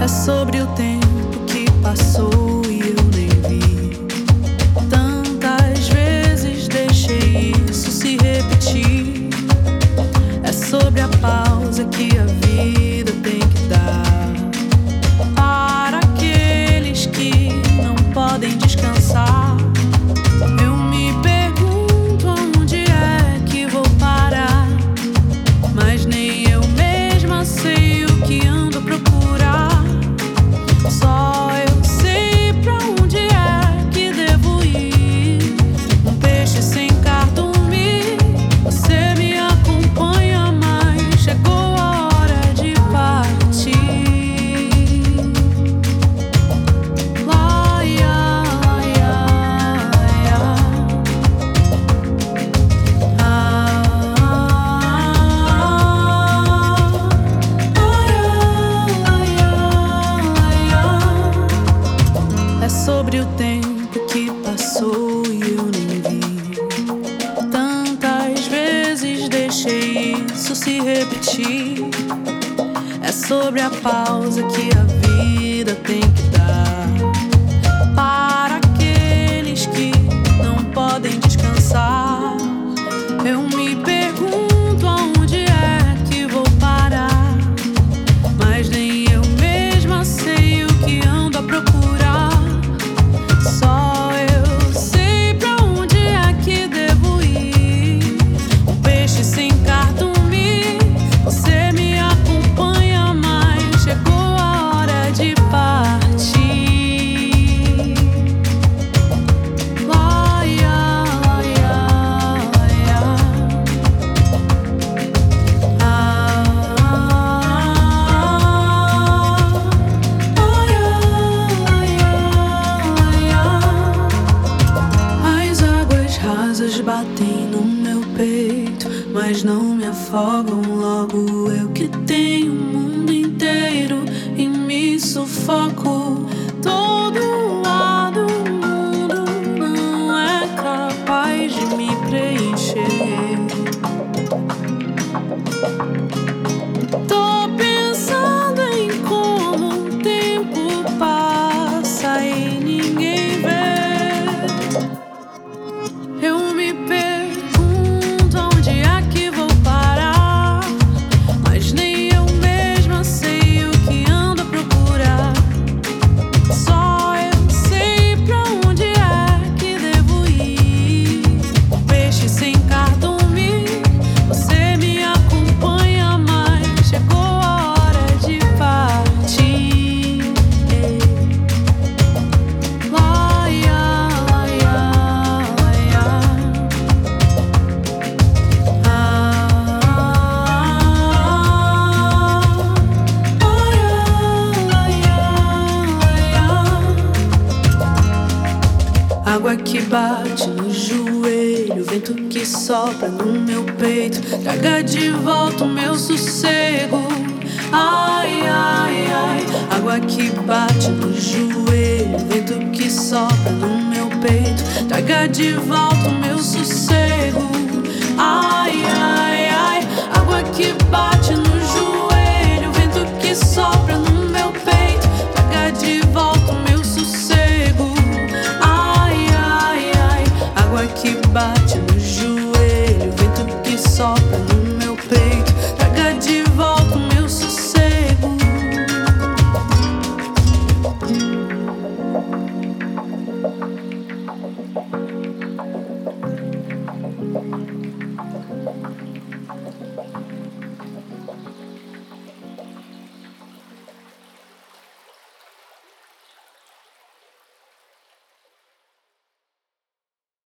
É sobre o tempo que passou e eu nem vi. Tantas vezes deixei isso se repetir. É sobre a pausa que a vida tem que dar para aqueles que não podem descansar. Eu me pergunto aonde é que vou parar, mas nem eu mesma sei o que ando a procurar. Só eu sei pra onde é que devo ir. Um peixe sem cardume. Você me acompanha, mas chegou a hora de partir. Laia, laia, laia. É sobre o tempo que passou e eu nem vi. Tantas vezes deixei isso se repetir. É sobre a pausa que a vida tem que dar para aqueles que não podem descansar. Eu me pergunto aonde é que vou parar, mas nem eu mesma sei o que ando a procurar. Só eu sei pra onde é que devo ir. Um peixe sem cardume. Você me acompanha, mas chegou a hora de partir. Laia, laia, laia. As águas rasas batem no meu peito, mas não me afogam. Logo eu que tenho o mundo inteiro e me sufoco. Todo lado do mundo não é capaz de me preencher. Tô pensando em como o tempo passa e ninguém vê. Eu me pergunto aonde é que vou parar, mas nem eu mesma sei o que ando a procurar. Só eu sei pra onde é que devo ir. Um peixe sem cardume. Você me acompanha, mas chegou a hora de partir. Laia, laia, laia. Água que bate no joelho, vento que sopra no meu peito, traga de volta o meu sossego. Ai, ai, ai. Água que bate no joelho, vento que sopra no meu peito, traga de volta o meu sossego. Ai, ai, ai. Água que bate no joelho, vento que sopra no meu peito, traga de volta o meu sossego. Ai, ai, ai. Água que bate no joelho, vento que sopra no meu peito,